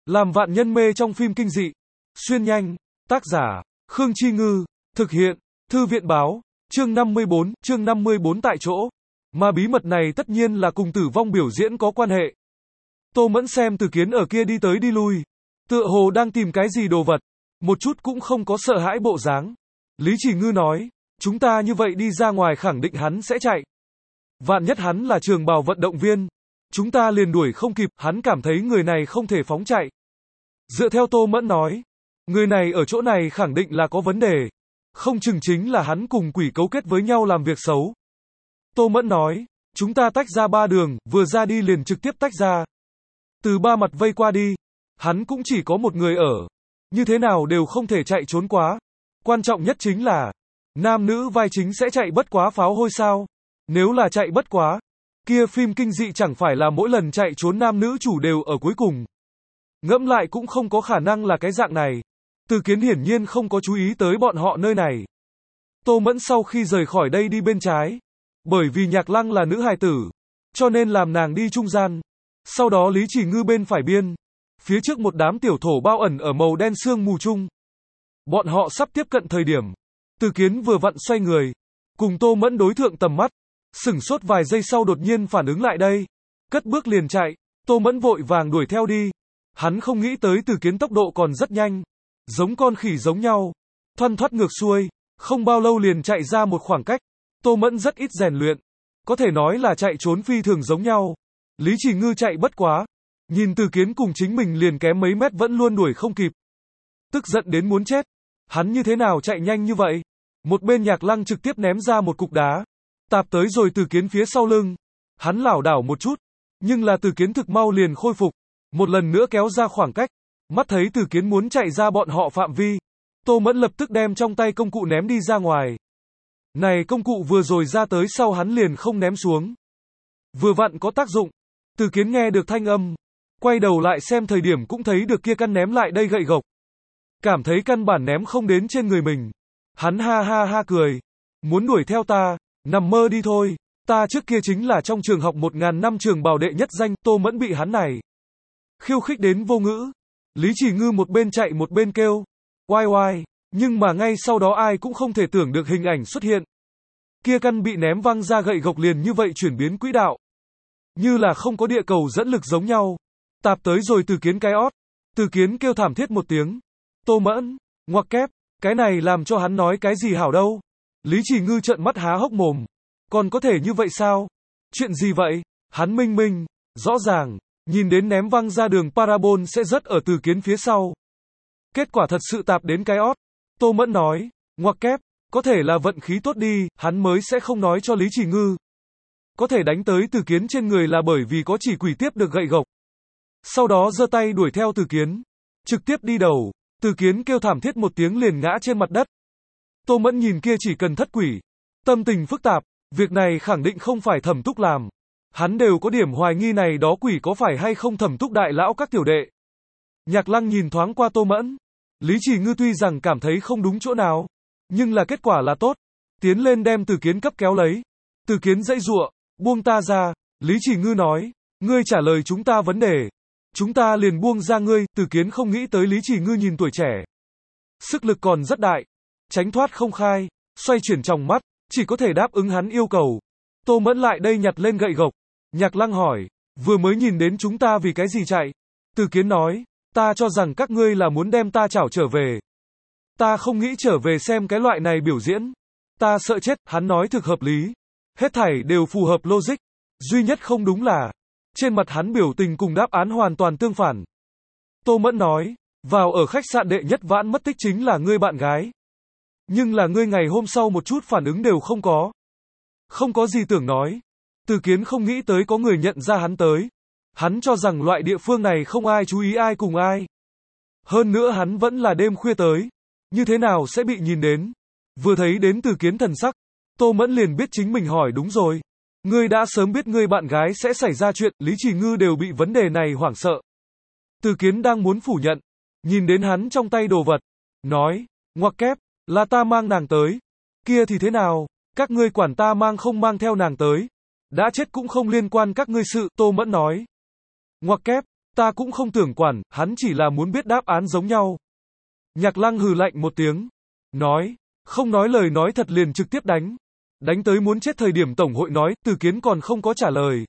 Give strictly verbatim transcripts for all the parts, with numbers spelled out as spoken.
Làm vạn nhân mê trong phim kinh dị. Xuyên nhanh. Tác giả, Khương Chi Ngư. Thực hiện, Thư viện báo. Chương năm mươi bốn, chương năm mươi bốn tại chỗ. Mà bí mật này tất nhiên là cùng tử vong biểu diễn có quan hệ. Tô Mẫn xem Từ Kiến ở kia đi tới đi lui. Tựa hồ đang tìm cái gì đồ vật. Một chút cũng không có sợ hãi bộ dáng. Lý Chỉ Ngư nói, chúng ta như vậy đi ra ngoài khẳng định hắn sẽ chạy. Vạn nhất hắn là trường bào vận động viên. Chúng ta liền đuổi không kịp, hắn cảm thấy người này không thể phóng chạy. Dựa theo Tô Mẫn nói, người này ở chỗ này khẳng định là có vấn đề. Không chừng chính là hắn cùng quỷ cấu kết với nhau làm việc xấu. Tô Mẫn nói, chúng ta tách ra ba đường, vừa ra đi liền trực tiếp tách ra. Từ ba mặt vây qua đi, hắn cũng chỉ có một người ở. Như thế nào đều không thể chạy trốn quá. Quan trọng nhất chính là, nam nữ vai chính sẽ chạy bất quá pháo hôi sao. Nếu là chạy bất quá, kia phim kinh dị chẳng phải là mỗi lần chạy trốn nam nữ chủ đều ở cuối cùng. Ngẫm lại cũng không có khả năng là cái dạng này. Từ Kiến hiển nhiên không có chú ý tới bọn họ nơi này. Tô Mẫn sau khi rời khỏi đây đi bên trái. Bởi vì Nhạc Lăng là nữ hài tử, cho nên làm nàng đi trung gian. Sau đó Lý Chỉ Ngư bên phải biên. Phía trước một đám tiểu thổ bao ẩn ở màu đen sương mù chung. Bọn họ sắp tiếp cận thời điểm. Từ Kiến vừa vặn xoay người. Cùng Tô Mẫn đối thượng tầm mắt. Sửng sốt vài giây sau đột nhiên phản ứng lại đây. Cất bước liền chạy. Tô Mẫn vội vàng đuổi theo đi. Hắn không nghĩ tới Từ Kiến tốc độ còn rất nhanh. Giống con khỉ giống nhau. Thoăn thoắt ngược xuôi. Không bao lâu liền chạy ra một khoảng cách. Tô Mẫn rất ít rèn luyện. Có thể nói là chạy trốn phi thường giống nhau. Lý Chỉ Ngư chạy bất quá. Nhìn Từ Kiến cùng chính mình liền kém mấy mét vẫn luôn đuổi không kịp. Tức giận đến muốn chết. Hắn như thế nào chạy nhanh như vậy? Một bên Nhạc Lăng trực tiếp ném ra một cục đá. Tạp tới rồi Từ Kiến phía sau lưng. Hắn lảo đảo một chút. Nhưng là Từ Kiến thực mau liền khôi phục. Một lần nữa kéo ra khoảng cách. Mắt thấy Từ Kiến muốn chạy ra bọn họ phạm vi. Tô Mẫn lập tức đem trong tay công cụ ném đi ra ngoài. Này công cụ vừa rồi ra tới sau hắn liền không ném xuống. Vừa vặn có tác dụng. Từ Kiến nghe được thanh âm. Quay đầu lại xem thời điểm cũng thấy được kia căn ném lại đây gậy gộc. Cảm thấy căn bản ném không đến trên người mình. Hắn ha ha ha cười. Muốn đuổi theo ta, nằm mơ đi thôi. Ta trước kia chính là trong trường học một ngàn năm trường bào đệ nhất danh. Tô Mẫn bị hắn này khiêu khích đến vô ngữ. Lý Chỉ Ngư một bên chạy một bên kêu. Oai oai. Nhưng mà ngay sau đó ai cũng không thể tưởng được hình ảnh xuất hiện. Kia căn bị ném văng ra gậy gộc liền như vậy chuyển biến quỹ đạo. Như là không có địa cầu dẫn lực giống nhau. Tạp tới rồi Từ Kiến cái ót. Từ Kiến kêu thảm thiết một tiếng. Tô Mẫn, ngoặc kép, cái này làm cho hắn nói cái gì hảo đâu. Lý Chỉ Ngư trợn mắt há hốc mồm. Còn có thể như vậy sao? Chuyện gì vậy? Hắn minh minh, rõ ràng, nhìn đến ném văng ra đường parabol sẽ rớt ở Từ Kiến phía sau. Kết quả thật sự tạp đến cái ót. Tô Mẫn nói, ngoặc kép, có thể là vận khí tốt đi, hắn mới sẽ không nói cho Lý Chỉ Ngư. Có thể đánh tới Từ Kiến trên người là bởi vì có chỉ quỷ tiếp được gậy gộc. Sau đó giơ tay đuổi theo Từ Kiến. Trực tiếp đi đầu. Từ Kiến kêu thảm thiết một tiếng liền ngã trên mặt đất. Tô Mẫn nhìn kia chỉ cần thất quỷ. Tâm tình phức tạp. Việc này khẳng định không phải Thẩm Túc làm. Hắn đều có điểm hoài nghi này đó quỷ có phải hay không Thẩm Túc đại lão các tiểu đệ. Nhạc Lăng nhìn thoáng qua Tô Mẫn. Lý Chỉ Ngư tuy rằng cảm thấy không đúng chỗ nào. Nhưng là kết quả là tốt. Tiến lên đem Từ Kiến cấp kéo lấy. Từ Kiến dãy giụa. Buông ta ra. Lý Chỉ Ngư nói. Ngươi trả lời chúng ta vấn đề. Chúng ta liền buông ra ngươi. Từ Kiến không nghĩ tới Lý Chỉ Ngư nhìn tuổi trẻ. Sức lực còn rất đại. Tránh thoát không khai. Xoay chuyển trong mắt. Chỉ có thể đáp ứng hắn yêu cầu. Tô Mẫn lại đây nhặt lên gậy gộc. Nhạc Lăng hỏi. Vừa mới nhìn đến chúng ta vì cái gì chạy? Từ Kiến nói. Ta cho rằng các ngươi là muốn đem ta chảo trở về. Ta không nghĩ trở về xem cái loại này biểu diễn. Ta sợ chết. Hắn nói thực hợp lý. Hết thảy đều phù hợp logic. Duy nhất không đúng là trên mặt hắn biểu tình cùng đáp án hoàn toàn tương phản. Tô Mẫn nói, vào ở khách sạn đệ nhất vãn mất tích chính là ngươi bạn gái. Nhưng là ngươi ngày hôm sau một chút phản ứng đều không có. Không có gì tưởng nói. Từ Kiến không nghĩ tới có người nhận ra hắn tới. Hắn cho rằng loại địa phương này không ai chú ý ai cùng ai. Hơn nữa hắn vẫn là đêm khuya tới. Như thế nào sẽ bị nhìn đến? Vừa thấy đến Từ Kiến thần sắc. Tô Mẫn liền biết chính mình hỏi đúng rồi. Ngươi đã sớm biết ngươi bạn gái sẽ xảy ra chuyện. Lý Chỉ Ngư đều bị vấn đề này hoảng sợ. Từ Kiến đang muốn phủ nhận. Nhìn đến hắn trong tay đồ vật. Nói, ngoặc kép, là ta mang nàng tới. Kia thì thế nào? Các ngươi quản ta mang không mang theo nàng tới. Đã chết cũng không liên quan các ngươi sự. Tô Mẫn nói. Ngoặc kép, Ta cũng không tưởng quản, hắn chỉ là muốn biết đáp án giống nhau. Nhạc Lăng hừ lạnh một tiếng. Nói, không nói lời nói thật liền trực tiếp đánh. Đánh tới muốn chết thời điểm Tổng hội nói, Từ Kiến còn không có trả lời.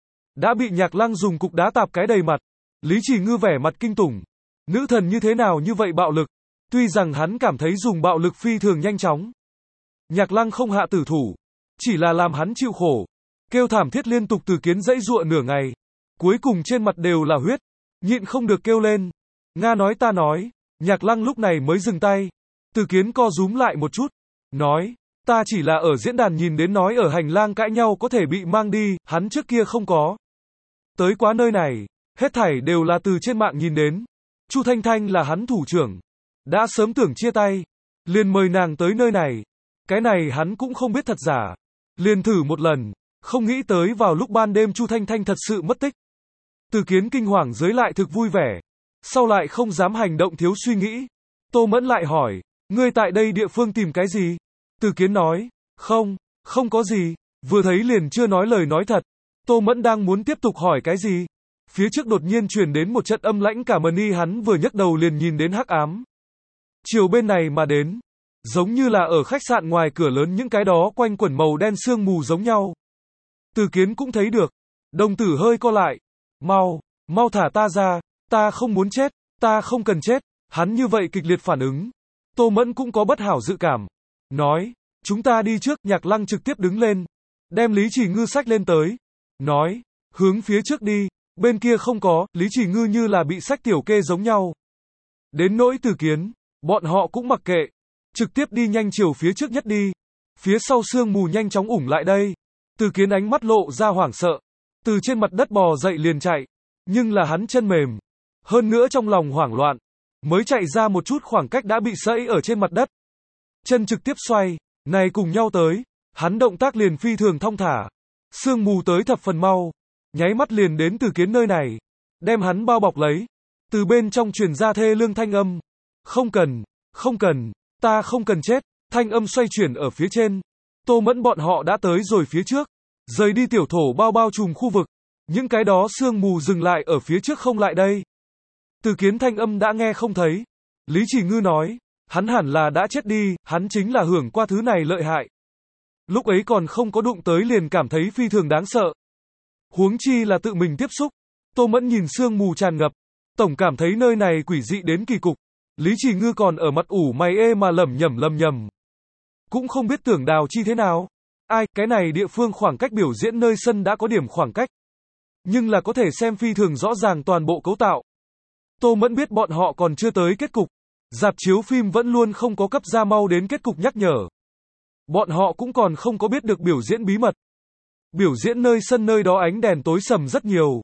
Đã bị Nhạc Lăng dùng cục đá tạp cái đầy mặt. Lý Chỉ Ngư vẻ mặt kinh tủng. Nữ thần như thế nào như vậy bạo lực. Tuy rằng hắn cảm thấy dùng bạo lực phi thường nhanh chóng. Nhạc Lăng không hạ tử thủ. Chỉ là làm hắn chịu khổ. Kêu thảm thiết liên tục Từ Kiến dãy giụa nửa ngày. Cuối cùng trên mặt đều là huyết. Nhịn không được kêu lên. Nga nói ta nói. Nhạc Lăng lúc này mới dừng tay. Từ Kiến co rúm lại một chút. Nói. Ta chỉ là ở diễn đàn nhìn đến nói ở hành lang cãi nhau có thể bị mang đi. Hắn trước kia không có. Tới quá nơi này. Hết thảy đều là từ trên mạng nhìn đến. Chu Thanh Thanh là hắn thủ trưởng. Đã sớm tưởng chia tay. Liền mời nàng tới nơi này. Cái này hắn cũng không biết thật giả. Liền thử một lần. Không nghĩ tới vào lúc ban đêm Chu Thanh Thanh thật sự mất tích. Từ Kiến kinh hoàng dưới lại thực vui vẻ. Sau lại không dám hành động thiếu suy nghĩ. Tô Mẫn lại hỏi. Ngươi tại đây địa phương tìm cái gì? Từ Kiến nói. Không, không có gì. Vừa thấy liền chưa nói lời nói thật. Tô Mẫn đang muốn tiếp tục hỏi cái gì. Phía trước đột nhiên truyền đến một trận âm lãnh cả mần y hắn vừa nhấc đầu liền nhìn đến hắc ám. Chiều bên này mà đến. Giống như là ở khách sạn ngoài cửa lớn những cái đó quanh quẩn màu đen sương mù giống nhau. Từ Kiến cũng thấy được. Đồng tử hơi co lại. Mau, mau thả ta ra. Ta không muốn chết. Ta không cần chết. Hắn như vậy kịch liệt phản ứng. Tô Mẫn cũng có bất hảo dự cảm. Nói. Chúng ta đi trước. Nhạc Lăng trực tiếp đứng lên. Đem Lý Chỉ Ngư xách lên tới. Nói. Hướng phía trước đi. Bên kia không có. Lý Chỉ Ngư như là bị xách tiểu kê giống nhau. Đến nỗi Từ Kiến. Bọn họ cũng mặc kệ. Trực tiếp đi nhanh chiều phía trước nhất đi. Phía sau sương mù nhanh chóng ủng lại đây. Từ Kiến ánh mắt lộ ra hoảng sợ. Từ trên mặt đất bò dậy liền chạy. Nhưng là hắn chân mềm. Hơn nữa trong lòng hoảng loạn. Mới chạy ra một chút khoảng cách đã bị sẫy ở trên mặt đất. Chân trực tiếp xoay. Này cùng nhau tới. Hắn động tác liền phi thường thong thả. Sương mù tới thập phần mau. Nháy mắt liền đến Từ Kiến nơi này. Đem hắn bao bọc lấy. Từ bên trong truyền ra thê lương thanh âm. Không cần, không cần, ta không cần chết. Thanh âm xoay chuyển ở phía trên. Tô Mẫn bọn họ đã tới rồi phía trước. Rời đi tiểu thổ bao bao trùm khu vực. Những cái đó sương mù dừng lại ở phía trước không lại đây. Từ Kiến thanh âm đã nghe không thấy. Lý Chỉ Ngư nói. Hắn hẳn là đã chết đi. Hắn chính là hưởng qua thứ này lợi hại. Lúc ấy còn không có đụng tới liền cảm thấy phi thường đáng sợ. Huống chi là tự mình tiếp xúc. Tô Mẫn nhìn sương mù tràn ngập. Tổng cảm thấy nơi này quỷ dị đến kỳ cục. Lý Chỉ Ngư còn ở mặt ủ mày ê mà lẩm nhẩm lẩm nhẩm. Cũng không biết tưởng Đào Chi thế nào. Ai, cái này địa phương khoảng cách biểu diễn nơi sân đã có điểm khoảng cách. Nhưng là có thể xem phi thường rõ ràng toàn bộ cấu tạo. Tô Mẫn biết bọn họ còn chưa tới kết cục. Rạp chiếu phim vẫn luôn không có cấp ra mau đến kết cục nhắc nhở. Bọn họ cũng còn không có biết được biểu diễn bí mật. Biểu diễn nơi sân nơi đó ánh đèn tối sầm rất nhiều.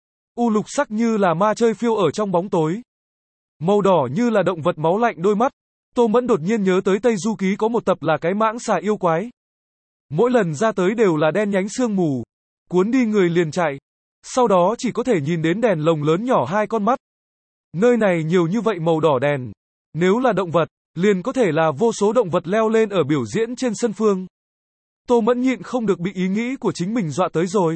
U lục sắc như là ma chơi phiêu ở trong bóng tối. Màu đỏ như là động vật máu lạnh đôi mắt. Tô Mẫn đột nhiên nhớ tới Tây Du Ký có một tập là cái mãng xà yêu quái. Mỗi lần ra tới đều là đen nhánh sương mù. Cuốn đi người liền chạy. Sau đó chỉ có thể nhìn đến đèn lồng lớn nhỏ hai con mắt. Nơi này nhiều như vậy màu đỏ đèn. Nếu là động vật, liền có thể là vô số động vật leo lên ở biểu diễn trên sân phương. Tô Mẫn nhịn không được bị ý nghĩ của chính mình dọa tới rồi.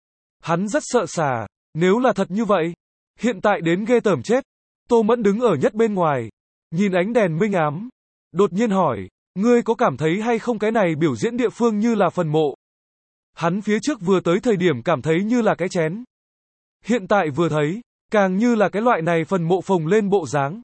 Hắn rất sợ xà. Nếu là thật như vậy, hiện tại đến ghê tởm chết. Tô Mẫn đứng ở nhất bên ngoài, nhìn ánh đèn minh ám. Đột nhiên hỏi, ngươi có cảm thấy hay không cái này biểu diễn địa phương như là phần mộ? Hắn phía trước vừa tới thời điểm cảm thấy như là cái chén. Hiện tại vừa thấy, càng như là cái loại này phần mộ phồng lên bộ dáng.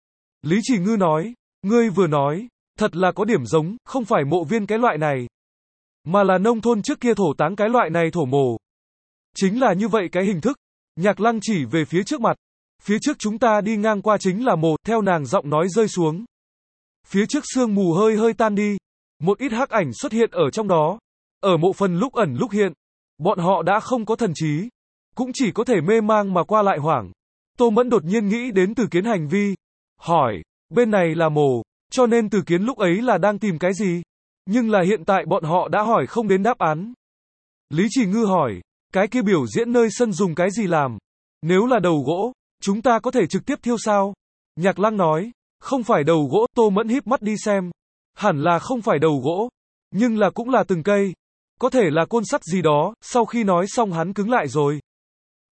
Lý Chỉ Ngư nói, ngươi vừa nói, thật là có điểm giống, không phải mộ viên cái loại này, mà là nông thôn trước kia thổ táng cái loại này thổ mồ. Chính là như vậy cái hình thức. Nhạc Lăng chỉ về phía trước mặt. Phía trước chúng ta đi ngang qua chính là mồ, theo nàng giọng nói rơi xuống. Phía trước sương mù hơi hơi tan đi. Một ít hắc ảnh xuất hiện ở trong đó. Ở mộ phần lúc ẩn lúc hiện. Bọn họ đã không có thần trí. Cũng chỉ có thể mê mang mà qua lại hoảng. Tô Mẫn đột nhiên nghĩ đến Từ Kiến hành vi. Hỏi, bên này là mồ, cho nên Từ Kiến lúc ấy là đang tìm cái gì? Nhưng là hiện tại bọn họ đã hỏi không đến đáp án. Lý Chỉ Ngư hỏi, cái kia biểu diễn nơi sân dùng cái gì làm? Nếu là đầu gỗ, chúng ta có thể trực tiếp thiêu sao? Nhạc Lăng nói, không phải đầu gỗ. Tô Mẫn híp mắt đi xem. Hẳn là không phải đầu gỗ, nhưng là cũng là từng cây. Có thể là côn sắt gì đó. Sau khi nói xong hắn cứng lại rồi.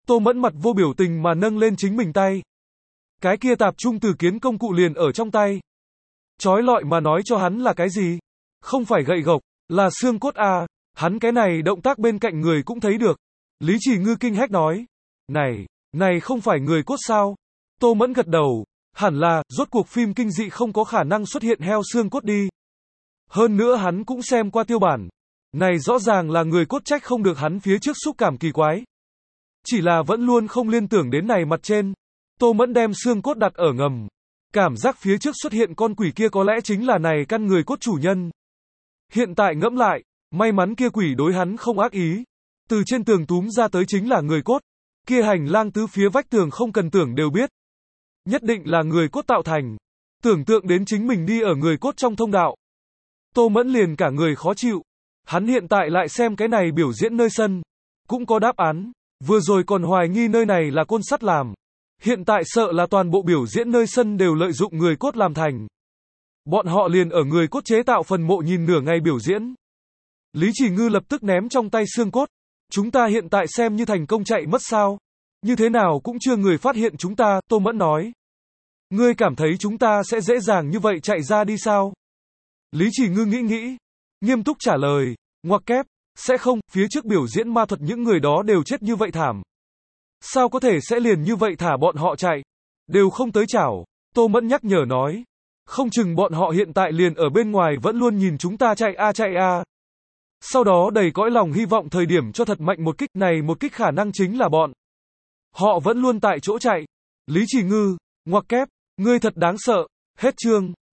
Tô Mẫn mặt vô biểu tình mà nâng lên chính mình tay. Cái kia tạp trung từ kiến công cụ liền ở trong tay. Chói lọi mà nói cho hắn là cái gì? Không phải gậy gộc, là xương cốt à, hắn cái này động tác bên cạnh người cũng thấy được. Lý Chỉ Ngư kinh hách nói. Này, này không phải người cốt sao? Tô Mẫn gật đầu. Hẳn là, rốt cuộc phim kinh dị không có khả năng xuất hiện heo xương cốt đi. Hơn nữa hắn cũng xem qua tiêu bản. Này rõ ràng là người cốt, trách không được hắn phía trước xúc cảm kỳ quái. Chỉ là vẫn luôn không liên tưởng đến này mặt trên. Tô Mẫn đem xương cốt đặt ở ngầm. Cảm giác phía trước xuất hiện con quỷ kia có lẽ chính là này căn người cốt chủ nhân. Hiện tại ngẫm lại, may mắn kia quỷ đối hắn không ác ý. Từ trên tường túm ra tới chính là người cốt. Kia hành lang tứ phía vách tường không cần tưởng đều biết. Nhất định là người cốt tạo thành. Tưởng tượng đến chính mình đi ở người cốt trong thông đạo. Tô Mẫn liền cả người khó chịu. Hắn hiện tại lại xem cái này biểu diễn nơi sân. Cũng có đáp án. Vừa rồi còn hoài nghi nơi này là côn sắt làm. Hiện tại sợ là toàn bộ biểu diễn nơi sân đều lợi dụng người cốt làm thành. Bọn họ liền ở người cốt chế tạo phần mộ nhìn nửa ngày biểu diễn. Lý Chỉ Ngư lập tức ném trong tay xương cốt. Chúng ta hiện tại xem như thành công chạy mất sao? Như thế nào cũng chưa người phát hiện chúng ta, Tô Mẫn nói. Ngươi cảm thấy chúng ta sẽ dễ dàng như vậy chạy ra đi sao? Lý Chỉ Ngư nghĩ nghĩ. Nghiêm túc trả lời. Ngoặc kép. Sẽ không, phía trước biểu diễn ma thuật những người đó đều chết như vậy thảm. Sao có thể sẽ liền như vậy thả bọn họ chạy? Đều không tới chảo. Tô Mẫn nhắc nhở nói. Không chừng bọn họ hiện tại liền ở bên ngoài vẫn luôn nhìn chúng ta chạy a chạy a. Sau đó đầy cõi lòng hy vọng thời điểm cho thật mạnh một kích này, một kích khả năng chính là bọn họ vẫn luôn tại chỗ chạy. Lý Chỉ Ngư, ngoặc kép, ngươi thật đáng sợ. Hết chương.